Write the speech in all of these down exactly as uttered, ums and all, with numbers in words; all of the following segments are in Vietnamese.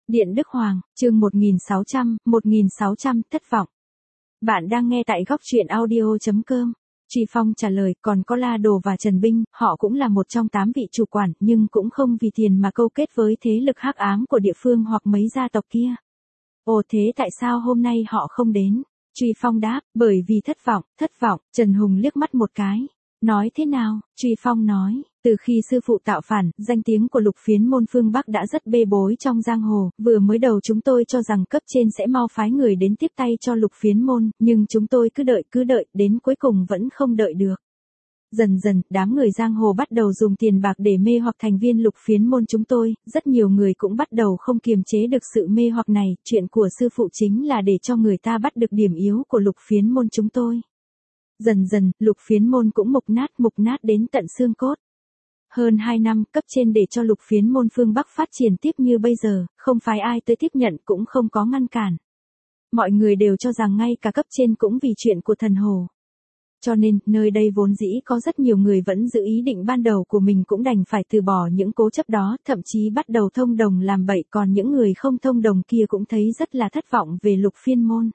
Điện Đức Hoàng, chương một nghìn sáu trăm, một nghìn sáu trăm, thất vọng. Bạn đang nghe tại góc truyện audio chấm com. Truy Phong trả lời, còn có La Đồ và Trần Binh, họ cũng là một trong tám vị chủ quản, nhưng cũng không vì tiền mà câu kết với thế lực hắc ám của địa phương hoặc mấy gia tộc kia. Ồ, thế tại sao hôm nay họ không đến? Truy Phong đáp, bởi vì thất vọng, thất vọng. Trần Hùng liếc mắt một cái. Nói thế nào? Truy Phong nói, từ khi sư phụ tạo phản, danh tiếng của Lục Phiến môn phương Bắc đã rất bê bối trong giang hồ, vừa mới đầu chúng tôi cho rằng cấp trên sẽ mau phái người đến tiếp tay cho Lục Phiến môn, nhưng chúng tôi cứ đợi cứ đợi, đến cuối cùng vẫn không đợi được. Dần dần, đám người giang hồ bắt đầu dùng tiền bạc để mê hoặc thành viên Lục Phiến môn chúng tôi, rất nhiều người cũng bắt đầu không kiềm chế được sự mê hoặc này, chuyện của sư phụ chính là để cho người ta bắt được điểm yếu của Lục Phiến môn chúng tôi. Dần dần, Lục Phiến môn cũng mục nát mục nát đến tận xương cốt. Hơn hai năm, cấp trên để cho Lục Phiến môn phương Bắc phát triển tiếp như bây giờ, không phải ai tới tiếp nhận cũng không có ngăn cản. Mọi người đều cho rằng ngay cả cấp trên cũng vì chuyện của thần hồ. Cho nên, nơi đây vốn dĩ có rất nhiều người vẫn giữ ý định ban đầu của mình cũng đành phải từ bỏ những cố chấp đó, thậm chí bắt đầu thông đồng làm bậy, còn những người không thông đồng kia cũng thấy rất là thất vọng về Lục Phiến môn.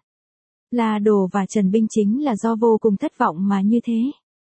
La Đồ và Trần Binh chính là do vô cùng thất vọng mà như thế.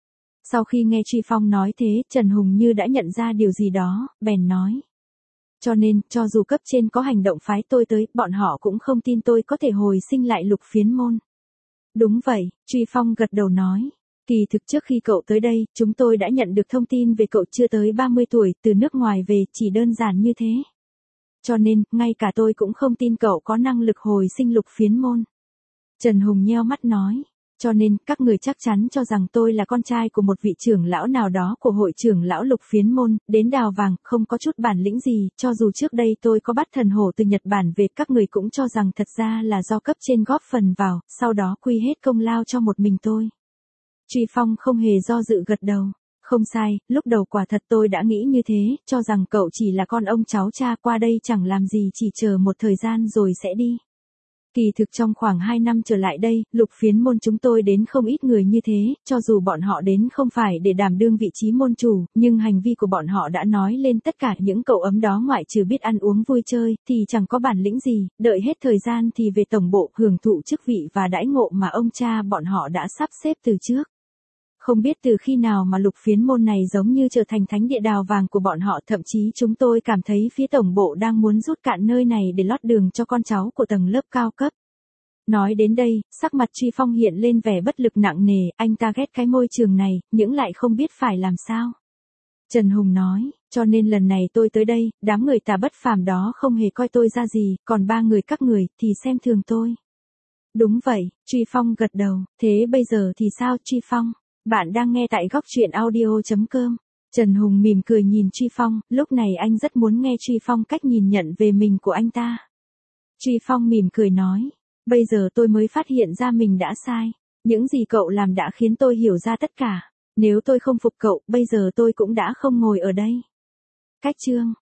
Sau khi nghe Truy Phong nói thế, Trần Hùng như đã nhận ra điều gì đó, bèn nói. Cho nên, cho dù cấp trên có hành động phái tôi tới, bọn họ cũng không tin tôi có thể hồi sinh lại Lục Phiến môn. Đúng vậy, Truy Phong gật đầu nói. Kỳ thực trước khi cậu tới đây, chúng tôi đã nhận được thông tin về cậu chưa tới ba mươi tuổi, từ nước ngoài về, chỉ đơn giản như thế. Cho nên, ngay cả tôi cũng không tin cậu có năng lực hồi sinh Lục Phiến môn. Trần Hùng nheo mắt nói, cho nên các người chắc chắn cho rằng tôi là con trai của một vị trưởng lão nào đó của hội trưởng lão Lục Phiến môn, đến đào vàng, không có chút bản lĩnh gì, cho dù trước đây tôi có bắt thần hổ từ Nhật Bản về, các người cũng cho rằng thật ra là do cấp trên góp phần vào, sau đó quy hết công lao cho một mình tôi. Truy Phong không hề do dự gật đầu. Không sai, lúc đầu quả thật tôi đã nghĩ như thế, cho rằng cậu chỉ là con ông cháu cha qua đây chẳng làm gì, chỉ chờ một thời gian rồi sẽ đi. Kỳ thực trong khoảng hai năm trở lại đây, Lục Phiến môn chúng tôi đến không ít người như thế, cho dù bọn họ đến không phải để đảm đương vị trí môn chủ, nhưng hành vi của bọn họ đã nói lên tất cả những cậu ấm đó, ngoại trừ biết ăn uống vui chơi, thì chẳng có bản lĩnh gì, đợi hết thời gian thì về tổng bộ hưởng thụ chức vị và đãi ngộ mà ông cha bọn họ đã sắp xếp từ trước. Không biết từ khi nào mà Lục Phiến môn này giống như trở thành thánh địa đào vàng của bọn họ, thậm chí chúng tôi cảm thấy phía tổng bộ đang muốn rút cạn nơi này để lót đường cho con cháu của tầng lớp cao cấp. Nói đến đây, sắc mặt Truy Phong hiện lên vẻ bất lực nặng nề, anh ta ghét cái môi trường này, nhưng lại không biết phải làm sao. Trần Hùng nói, cho nên lần này tôi tới đây, đám người tà bất phàm đó không hề coi tôi ra gì, còn ba người các người thì xem thường tôi. Đúng vậy, Truy Phong gật đầu, thế bây giờ thì sao Truy Phong? Bạn đang nghe tại góc truyện audio chấm com. Trần Hùng mỉm cười nhìn Truy Phong, lúc này anh rất muốn nghe Truy Phong cách nhìn nhận về mình của anh ta. Truy Phong mỉm cười nói, bây giờ tôi mới phát hiện ra mình đã sai. Những gì cậu làm đã khiến tôi hiểu ra tất cả. Nếu tôi không phục cậu, bây giờ tôi cũng đã không ngồi ở đây. Cách chương